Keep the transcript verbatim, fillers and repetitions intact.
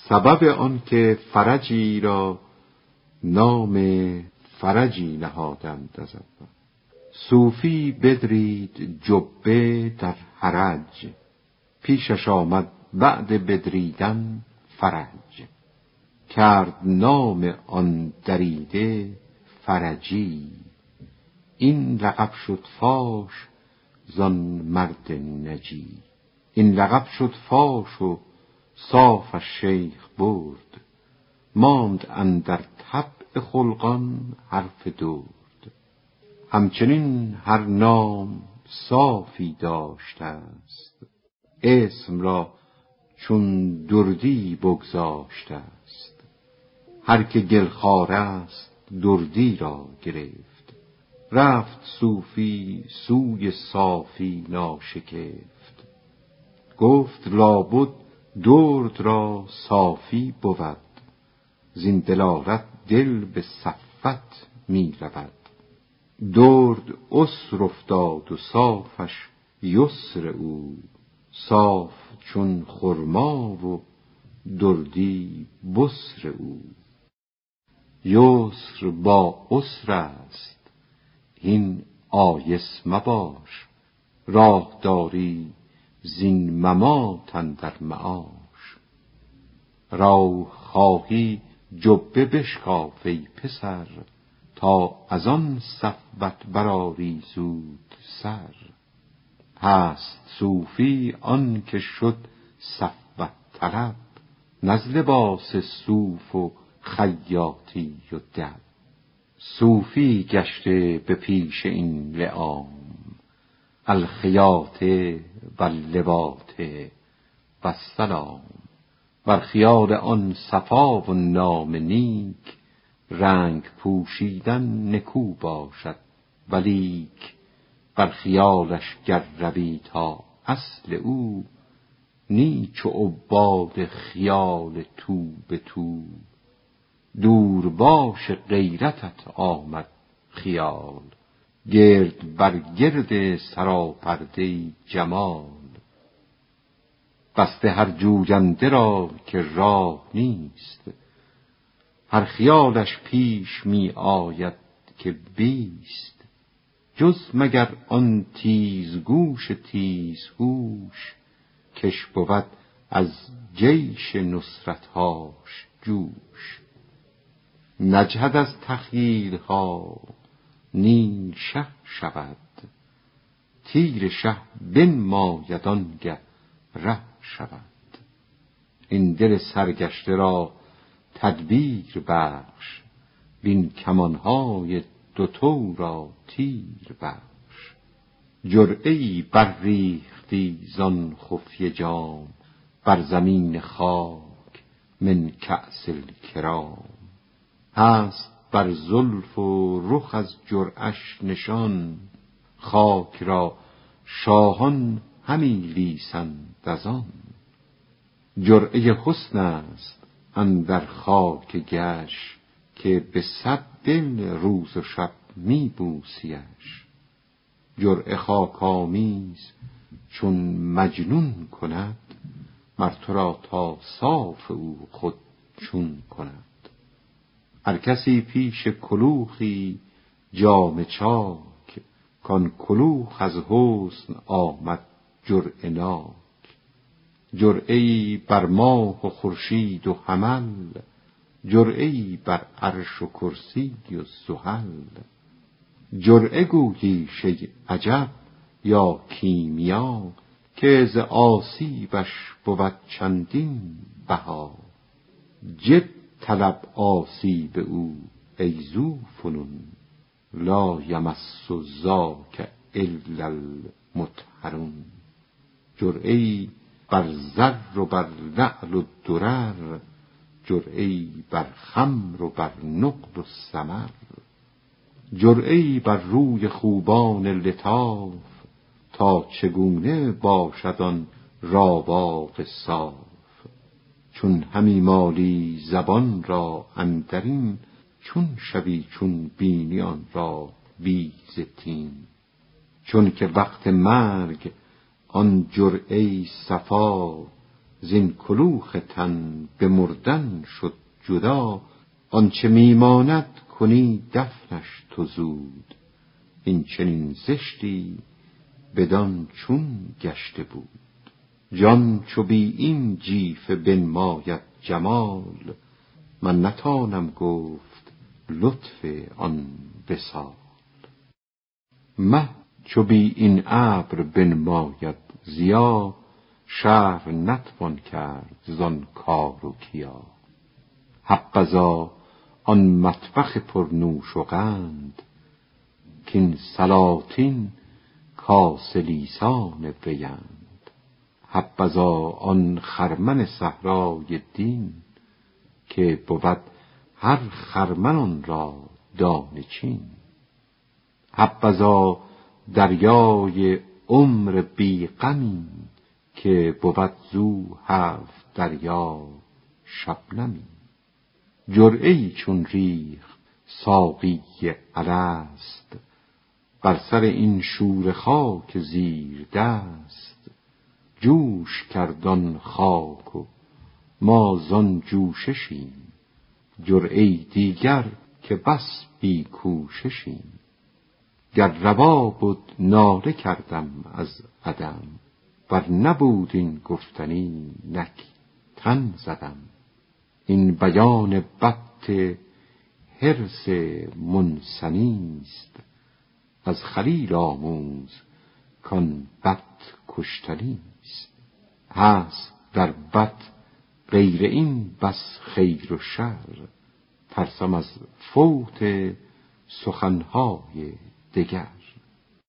سبب آن که فرجی را نام فرجی نهادند از اول. صوفی بدرید جبه در حرج، پیشش آمد بعد بدریدن فرج. کرد نام آن دریده فرجی، این لقب شد فاش زان مرد نجی. این لقب شد فاش و صافش شیخ برد، ماند اندر طبع خلقان حرف درد. همچنین هر نام صافی داشته است، اسم را چون دردی بگذاشته است. هر که گلخوار است دردی را گرفت، رفت صوفی سوی صافی ناشکفت. گفت لابد درد را صافی بود، زین دلالت دل به صفت می رود. درد عسر افتاد و صافش یسر او، صاف چون خرما و دردی بسر او. یسر با عسر است هین آیس مباش، راه داری زین ممات اندر معاش. رو خواهی جبه بشکاف ای پسر، تا از آن صفوت برآری زود سر. هست صوفی آن که شد صفوت طلب، نز لباس صوف و خیاطی و دب. صوفی گشته به پیش این لیام، الخیاطه و اللواطه و السلام. بر خیال آن صفا و نام نیک، رنگ پوشیدن نکو باشد ولیک. بر خیالش گر روی تا اصل او، نی چو عباد خیال تو به تو. دور باش غیرتت آمد خیال، گرد بر گرد سراپرده جمال. بسته هر جوینده را که راه نیست، هر خیالش پیش می آید که بیست. جز مگر آن تیزگوش تیزهوش، کش بود از جیش نصرتهاش جوش. نجهد از تخییل ها نیم شه شود، تیر شه بنماید آنگه ره شود. این دل سرگشته را تدبیر بخش، وین کمانهای دوتو را تیر بخش. جرعه‌ای بر ریختی زان خفیه جام، بر زمین خاک من کأس الکرام. هست بر زلف و رخ از جرعش نشان، خاک را شاهان همی لیسند از آن. جرعه حسن است اندر خاک گش، که به صد دل روز و شب می بوسیش. جرعه خاک آمیز چون مجنون کند، مر تو را تا صاف او خود چون کند. هر کسی پیش کلوخی جام چاک، کان کلوخ از حسن آمد جرعه ناک. جرعه‌ای بر ماه و خورشید و حمل، جرعه‌ای بر عرش و کرسی و زحل. جرعه گویی شی عجب یا کیمیا، که ز آسیبش بود چندین بها. جد طلب آسیب او ای ذوفنون، لا یمس ذاک الا المطهرون. جرعه‌ای بر زر و بر لعل و درر، جرعه‌ای بر خمر و بر نقل و سمر. جرعه‌ای بر روی خوبان لطاف، تا چگونه باشد آن راواق صاف. چون همی مالی زبان را اندرین، چون شوی چون بینی آن را بی ز طین. چون که وقت مرگ آن جرعه صفا، زین کلوخ تن به مردن شد جدا، آنچه میماند کنی دفنش تو زود. این چنین زشتی بدان چون گشته بود، جان چو بی این جیفه بنماید جمال. من نتانم گفت لطف آن وصال. مه چو بی این ابر بنماید ضیا، شرح نتوان کرد زان کار و کیا. حبذا آن مطبخ پرنوش و قند، کین سلاطین کاسه لیسان ویند. حبذا آن خرمن صحرای دین، که بود هر خرمن آن را دانه چین. حبذا دریای عمر بی غمی، که بود زو هفت دریا شبنمی. جرعه‌ای چون ریخت ساقی الست، بر سر این شوره خاک زیر دست. جوش کرد آن خاک و ما زان جوششیم، جرعه‌ای دیگر که بس بی کوششیم. گر روا بد ناله کردم از عدم، ور نبود این گفتنی نک تن زدم. این بیان بط حرص منثنی است، از خلیل آموز کان بط کشتنی است. هست در بط غیر این بس خیر و شر، ترسم از فوت سخنهای دگر.